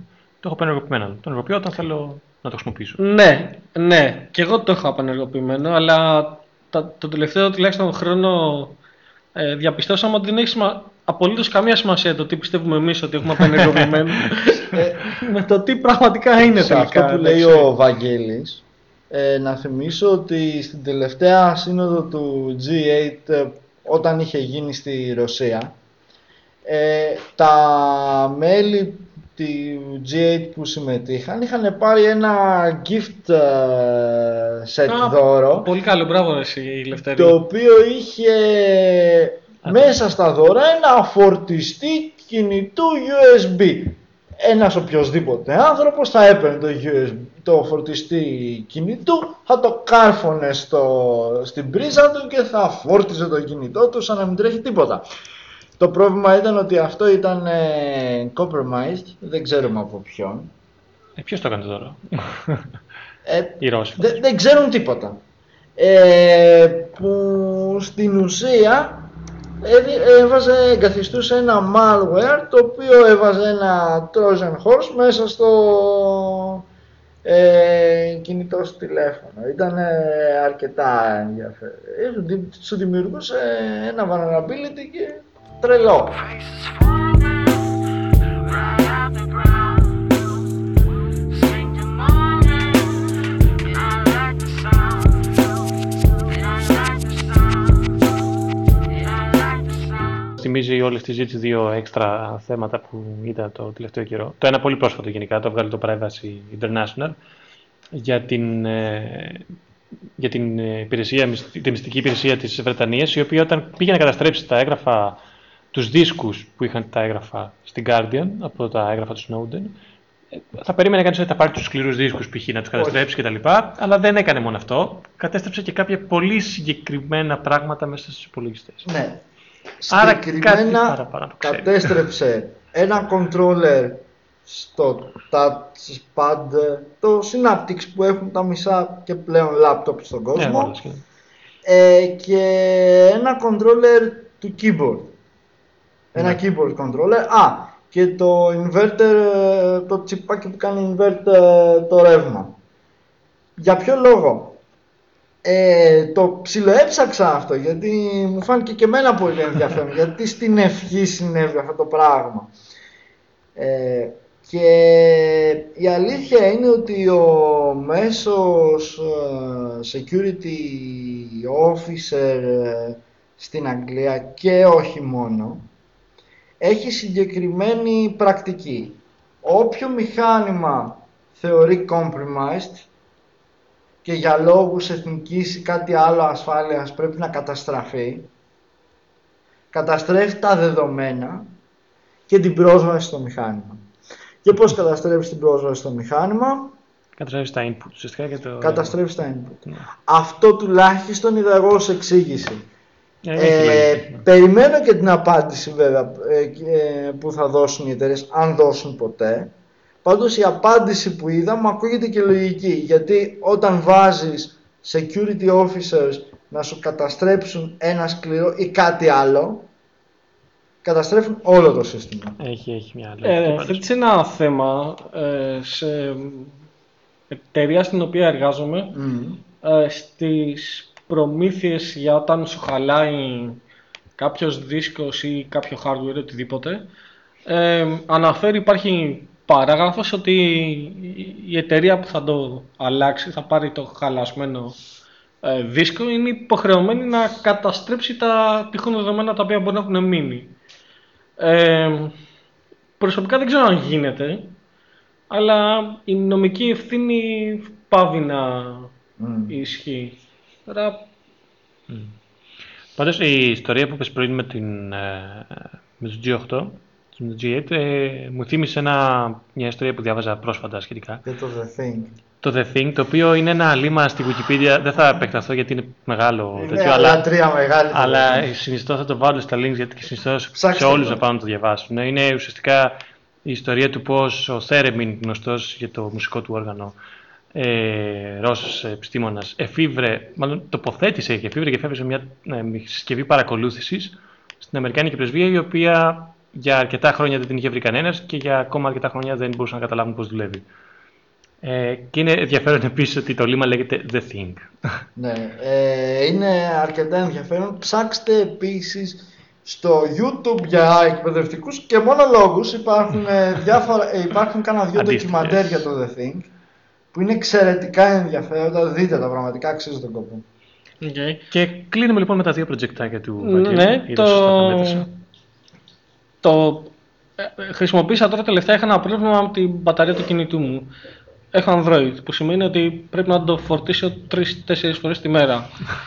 Το έχω απενεργοποιημένο. Το ενεργοποιώ όταν θέλω να το χρησιμοποιήσω. Ναι. Και εγώ το έχω απενεργοποιημένο, αλλά το τελευταίο τουλάχιστον χρόνο διαπιστώσαμε ότι δεν έχει απολύτως καμία σημασία το τι πιστεύουμε εμείς ότι έχουμε απενεργοποιημένο με το τι πραγματικά είναι σε τελικά. Αυτό που λέει ο Βαγγέλης, να θυμίσω ότι στην τελευταία σύνοδο του G8, όταν είχε γίνει στη Ρωσία, τα μέλη του G8 που συμμετείχαν είχαν πάρει ένα gift set δώρο. Πολύ καλό, μπράβο εσύ Λευτέρη. Το οποίο είχε μέσα στα δώρα ένα φορτιστή κινητού USB. Ένας οποιοσδήποτε άνθρωπος θα έπαιρνε το φορτιστή κινητού, θα το κάρφωνε στην πρίζα του και θα φόρτιζε το κινητό του σαν να μην τρέχει τίποτα. Το πρόβλημα ήταν ότι αυτό ήταν compromised, δεν ξέρουμε από ποιον. Ποιος το έκανε τώρα? Οι Ρώσοι. Δεν ξέρουν τίποτα. Που στην ουσία εγκαθιστούσε ένα malware το οποίο έβαζε ένα Trojan horse μέσα στο κινητό σου τηλέφωνο. Ήταν αρκετά ενδιαφέρον. Σου δημιουργούσε ένα vulnerability και τρελό. Θυμίζει όλη αυτή τη συζήτηση δύο έξτρα θέματα που είδα το τελευταίο καιρό. Το ένα πολύ πρόσφατο γενικά, το έβγαλε το Privacy International για την μυστική υπηρεσία της Βρετανίας, η οποία όταν πήγε να καταστρέψει τα έγγραφα, τους δίσκους που είχαν τα έγγραφα στην Guardian από τα έγγραφα του Snowden, θα περίμενε κανείς ότι θα πάρει τους σκληρούς δίσκους π.χ. να τους καταστρέψει κτλ. Αλλά δεν έκανε μόνο αυτό. Κατέστρεψε και κάποια πολύ συγκεκριμένα πράγματα μέσα στους υπολογιστές. Ναι. Άρα συγκεκριμένα κατέστρεψε ένα controller στο touchpad, το Synaptics που έχουν τα μισά και πλέον laptop στον κόσμο, και ένα controller του keyboard. Ένα keyboard controller. Και το inverter, το τσιπάκι που κάνει invert το ρεύμα. Για ποιο λόγο? Το ψιλοέψαξα αυτό, γιατί μου φάνηκε και εμένα πολύ ενδιαφέρον, γιατί στην ευχή συνέβη αυτό το πράγμα. Και η αλήθεια είναι ότι ο μέσος security officer στην Αγγλία και όχι μόνο, έχει συγκεκριμένη πρακτική. Όποιο μηχάνημα θεωρεί compromised και για λόγους εθνικής ή κάτι άλλο ασφάλειας πρέπει να καταστραφεί, καταστρέφει τα δεδομένα και την πρόσβαση στο μηχάνημα. Και πώς καταστρέφεις την πρόσβαση στο μηχάνημα? Καταστρέφεις τα input, ουσιαστικά και το... Καταστρέφεις τα input. Ναι. Αυτό τουλάχιστον είδα εγώ ως εξήγηση. Περιμένω και την απάντηση βέβαια που θα δώσουν οι εταιρείες, αν δώσουν ποτέ. Πάντως η απάντηση που είδα μου ακούγεται και λογική, γιατί όταν βάζεις security officers να σου καταστρέψουν ένα σκληρό ή κάτι άλλο, καταστρέφουν όλο το σύστημα. Έχει μια άλλη. Θέτεις ένα θέμα σε εταιρεία στην οποία εργάζομαι, στις προμήθειες για όταν σου χαλάει κάποιος δίσκος ή κάποιο hardware, οτιδήποτε, αναφέρει, υπάρχει παράγραφος ότι η εταιρεία που θα το αλλάξει, θα πάρει το χαλασμένο δίσκο, είναι υποχρεωμένη να καταστρέψει τα τυχόν δεδομένα τα οποία μπορεί να έχουν μείνει. Προσωπικά δεν ξέρω αν γίνεται, αλλά η νομική ευθύνη πάβει να ισχύει. Πάντως η ιστορία που είπες πριν με το G8, με το G8, μου θύμισε μια ιστορία που διάβαζα πρόσφατα σχετικά. Και το The Thing. Το The Thing, το οποίο είναι ένα λίμα στη Wikipedia, δεν θα επεκταθώ γιατί είναι μεγάλο τέτοιο, αλλά συνιστώ, θα το βάλω στα links γιατί και συνιστώ σε όλους να πάνε να το διαβάσουν. Είναι ουσιαστικά η ιστορία του πώς ο Theremin, γνωστός για το μουσικό του όργανο, Ρώσος επιστήμονας, τοποθέτησε και εφήβρε και εφεύρεσε μια συσκευή παρακολούθησης στην Αμερικάνικη πρεσβεία, η οποία για αρκετά χρόνια δεν την είχε βρει κανένας και για ακόμα αρκετά χρόνια δεν μπορούσαν να καταλάβουν πώς δουλεύει. Και είναι ενδιαφέρον επίσης ότι το λίμμα λέγεται The Thing. Ναι, είναι αρκετά ενδιαφέρον. Ψάξτε επίσης στο YouTube για εκπαιδευτικούς και μόνο λόγους. Υπάρχουν κάνα δύο ντοκιμαντέρ για το The Thing που είναι εξαιρετικά ενδιαφέροντα. Δείτε τα, πραγματικά αξίζει τον κόπο. Okay. Και κλείνουμε λοιπόν με τα δύο προτζεκτάκια του Βαγγέλη. Ναι, χρησιμοποίησα τώρα τελευταία, είχα ένα πρόβλημα με την μπαταρία του κινητού μου. Έχω Android, που σημαίνει ότι πρέπει να το φορτίσω 3-4 φορές τη μέρα.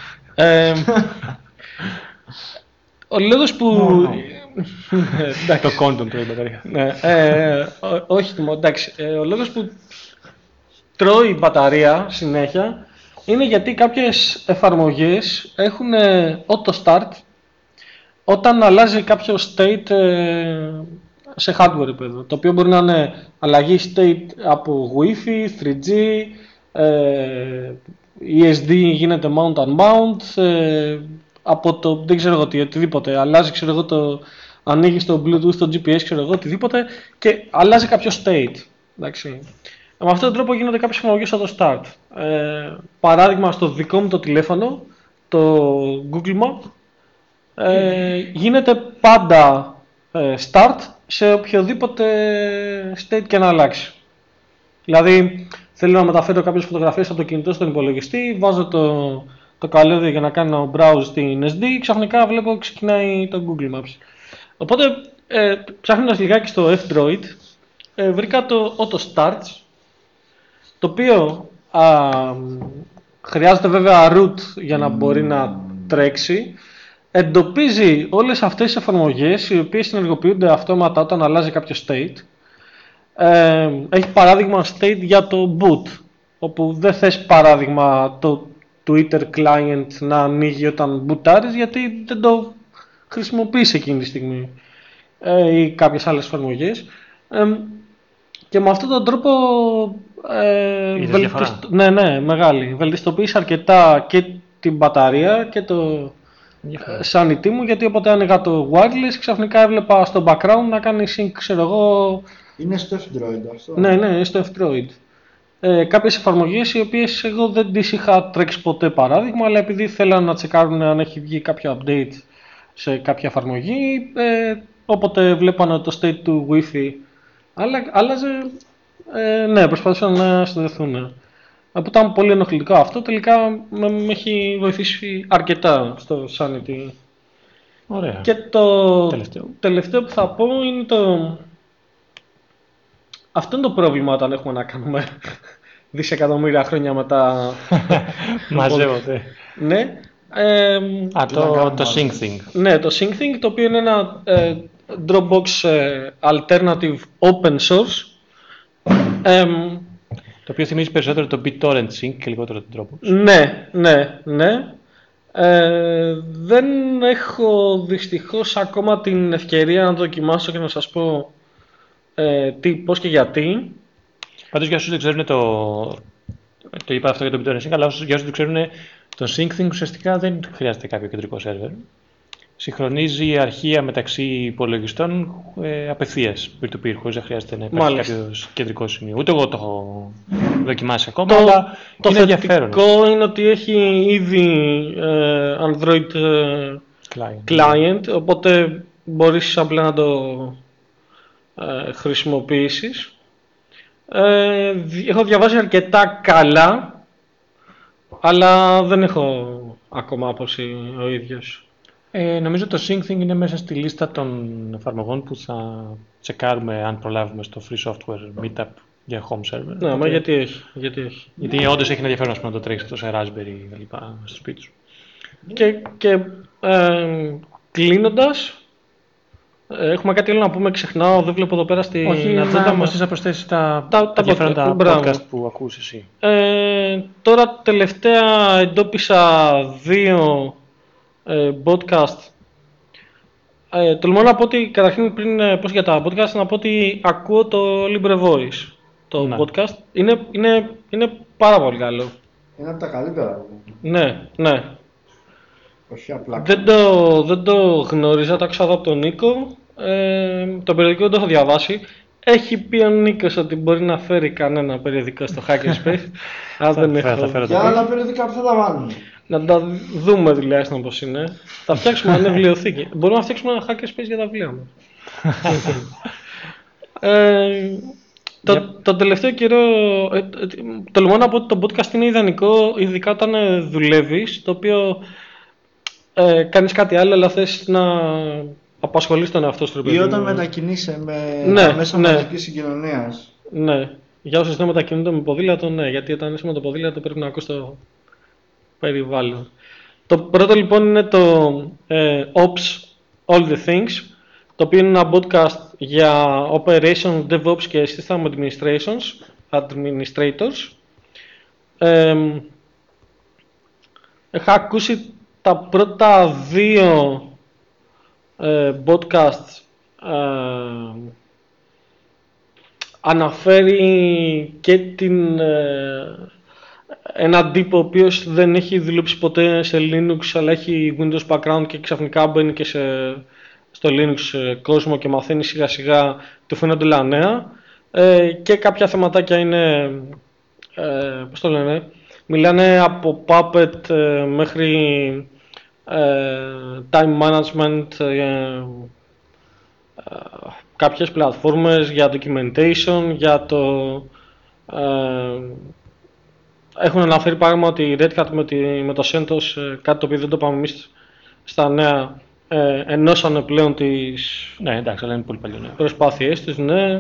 Ο λόγος που... Το κόντον τρώει η μπαταρία. Όχι, εντάξει. Ο λόγος που τρώει η μπαταρία συνέχεια είναι γιατί κάποιες εφαρμογές έχουν auto start όταν αλλάζει κάποιο state σε hardware επίπεδο, το οποίο μπορεί να είναι αλλαγή state από Wi-Fi, 3G, ESD γίνεται mount unmount, από το δεν ξέρω εγώ τι, οτιδήποτε, αλλάζει ξέρω εγώ ανοίγει το Bluetooth, το GPS, ξέρω εγώ, οτιδήποτε και αλλάζει κάποιο state. Εντάξει. Με αυτόν τον τρόπο γίνονται κάποιες εφαρμογές auto start. Παράδειγμα, στο δικό μου το τηλέφωνο, το Google Map, γίνεται πάντα start σε οποιοδήποτε state και να αλλάξει. Δηλαδή, θέλω να μεταφέρω κάποιες φωτογραφίες από το κινητό στον υπολογιστή, βάζω το καλώδιο για να κάνω browse στην SD, ξαφνικά βλέπω ξεκινάει το Google Maps. Οπότε, ψάχνοντας λιγάκι στο F-Droid, βρήκα το Auto Starts, το οποίο χρειάζεται βέβαια root για να μπορεί να τρέξει. Εντοπίζει όλες αυτές τις εφαρμογές οι οποίες συνεργοποιούνται αυτόματα όταν αλλάζει κάποιο state. Έχει παράδειγμα state για το boot, όπου δεν θες παράδειγμα το Twitter client να ανοίγει όταν μπουτάρεις γιατί δεν το χρησιμοποιείς εκείνη τη στιγμή, ή κάποιες άλλες εφαρμογές. Και με αυτόν τον τρόπο μεγάλη. Βελτιστοποιείς αρκετά και την μπαταρία και το sanity μου, γιατί όποτε άνοιγα το wireless ξαφνικά έβλεπα στο background να κάνει sync, ξέρω εγώ. Είναι στο F-Droid αυτό. Ναι, είναι στο F-Droid. Κάποιες εφαρμογές οι οποίες εγώ δεν τις είχα τρέξει ποτέ παράδειγμα, αλλά επειδή θέλαν να τσεκάρουν αν έχει βγει κάποιο update σε κάποια εφαρμογή, όποτε βλέπανε το state του Wi-Fi άλλαζε, ναι, προσπαθούσαν να συνδεθούν. Που ήταν πολύ ενοχλητικό αυτό, τελικά με έχει βοηθήσει αρκετά στο sanity. Ωραία. Και το τελευταίο που θα πω είναι αυτό είναι το πρόβλημα όταν έχουμε να κάνουμε δισεκατομμύρια χρόνια μετά. Μαζεύονται. Ναι. Το SyncThing. Ναι, το SyncThing, το οποίο είναι ένα Dropbox alternative open source. Το οποίο θυμίζει περισσότερο το BitTorrent Sync και λιγότερο το Dropbox. Ναι. Δεν έχω δυστυχώς ακόμα την ευκαιρία να δοκιμάσω και να σας πω πώς και γιατί. Πάντως για όσους δεν ξέρουν το είπα αυτό για το BitTorrent Sync, αλλά για όσους δεν ξέρουν το SyncThing ουσιαστικά δεν χρειάζεται κάποιο κεντρικό σερβερ. Συγχρονίζει αρχεία μεταξύ υπολογιστών απευθείας, peer-to-peer, χωρίς να χρειάζεται να υπάρχει κάποιο κεντρικό σημείο. Ούτε εγώ το έχω δοκιμάσει ακόμα, αλλά είναι ενδιαφέρον. Το θετικό είναι ότι έχει ήδη Android client, οπότε μπορείς απλά να το χρησιμοποιήσεις. Έχω διαβάσει αρκετά καλά, αλλά δεν έχω ακόμα άποψη ο ίδιος. Νομίζω το SyncThing είναι μέσα στη λίστα των εφαρμογών που θα τσεκάρουμε αν προλάβουμε στο Free Software Meetup για home server. Ναι, μα γιατί έχει. Γιατί όντως έχει ένα ενδιαφέρον να το τρέξει αυτό σε Raspberry κλπ. Στο σπίτι σου. Και κλείνοντας, έχουμε κάτι άλλο να πούμε, ξεχνάω, δεν βλέπω εδώ πέρα στην ατζέντα μας. Να προσθέσεις τα ενδιαφέροντα podcast που ακούς εσύ. Τώρα τελευταία εντόπισα 2 podcast. Τολμώ να πω ότι καταρχήν πριν πω για τα podcast, να πω ότι ακούω το Libre Voice. Το podcast είναι πάρα πολύ καλό. Είναι από τα καλύτερα. Ναι. Όχι απλά. Δεν το γνώριζα, το άκουσα από τον Νίκο. Το περιοδικό δεν το έχω διαβάσει. Έχει πει ο Νίκος ότι μπορεί να φέρει κανένα περιοδικό στο Hackerspace. Αλλά δεν έχω. Για άλλα περιοδικά που θα τα βάλουμε. Να τα δούμε τουλάχιστον πώς είναι. Θα φτιάξουμε μια βιβλιοθήκη. Μπορούμε να φτιάξουμε ένα Hackerspace για τα βιβλία μας. Το τελευταίο καιρό, τολμώ να πω ότι το podcast είναι ιδανικό, ειδικά όταν δουλεύεις, το οποίο κάνεις κάτι άλλο, αλλά θες να απασχολείς τον εαυτό σου. Ή όταν μετακινείσαι με μέσα μαζικής συγκοινωνίας. Ναι, για όσους δεν μετακινούνται με ποδήλατο, ναι, γιατί όταν είσαι με το ποδήλατο πρέπει να ακούς το περιβάλλον. Το πρώτο λοιπόν είναι το Ops All the Things, το οποίο είναι ένα podcast για Operation, DevOps και System Administrators. Έχω ακούσει τα πρώτα δύο podcasts. Αναφέρει και έναν τύπο ο οποίος δεν έχει δουλέψει ποτέ σε Linux, αλλά έχει Windows background και ξαφνικά μπαίνει και στο Linux κόσμο και μαθαίνει σιγά σιγά, του φαίνονται όλα νέα. Και κάποια θεματάκια είναι, πώς το λένε, μιλάνε από Puppet μέχρι time management, κάποιες πλατφόρμες για documentation, για το... έχουν αναφέρει πράγμα ότι η Red Hat με το CentOS, κάτι το οποίο δεν το πάμε εμείς στα νέα, ενώσανε πλέον τις προσπάθειές τους, ναι.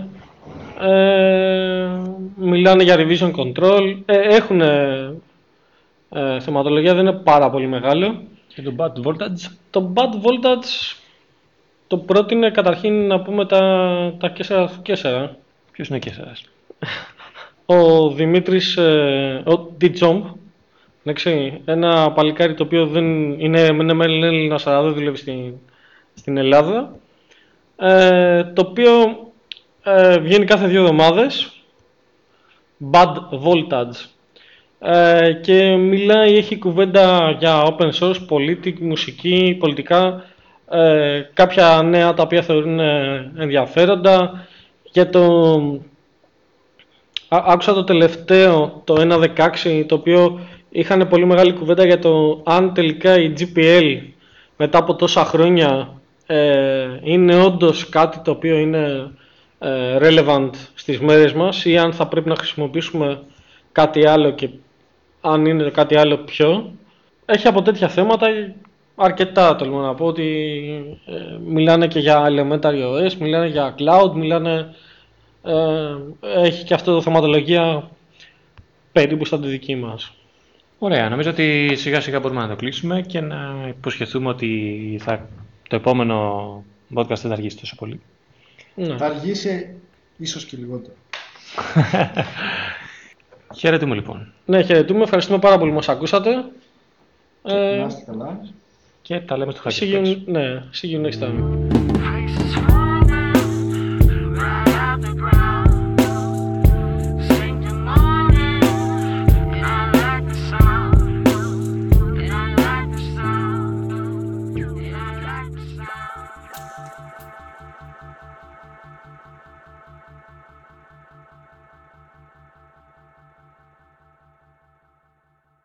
Μιλάνε για revision control, έχουν θεματολογία, δεν είναι πάρα πολύ μεγάλο. Και το bad voltage. Το bad voltage το πρότεινε καταρχήν να πούμε τα Κέσσερα του Κέσσερα. Ποιος είναι Κέσσερας? Ο Δημήτρης, ο D-Jump, ένα παλικάρι το οποίο δεν είναι Έλληνας, αλλά δεν δουλεύει στην Ελλάδα, το οποίο βγαίνει κάθε 2 εβδομάδες, Bad Voltage, και μιλάει, έχει κουβέντα για open source, μουσική, πολιτικά, κάποια νέα τα οποία θεωρούν ενδιαφέροντα. Για άκουσα το τελευταίο, το 1.16, το οποίο είχαν πολύ μεγάλη κουβέντα για το αν τελικά η GPL μετά από τόσα χρόνια είναι όντως κάτι το οποίο είναι relevant στις μέρες μας, ή αν θα πρέπει να χρησιμοποιήσουμε κάτι άλλο, και αν είναι κάτι άλλο ποιο. Έχει από τέτοια θέματα αρκετά, τολμώ να πω, ότι μιλάνε και για elementary OS, μιλάνε για cloud, έχει και αυτό το θεματολογία περίπου σαν τη δική μας. Ωραία, νομίζω ότι σιγά σιγά μπορούμε να το κλείσουμε και να υποσχεθούμε ότι το επόμενο podcast δεν θα αργήσει τόσο πολύ. Ναι. Θα αργήσει ίσως και λιγότερο. Χαιρετούμε λοιπόν. Ναι, χαιρετούμε. Ευχαριστούμε πάρα πολύ που μας ακούσατε. Να είστε καλά. Και τα λέμε στο Hackerspace. See you next time.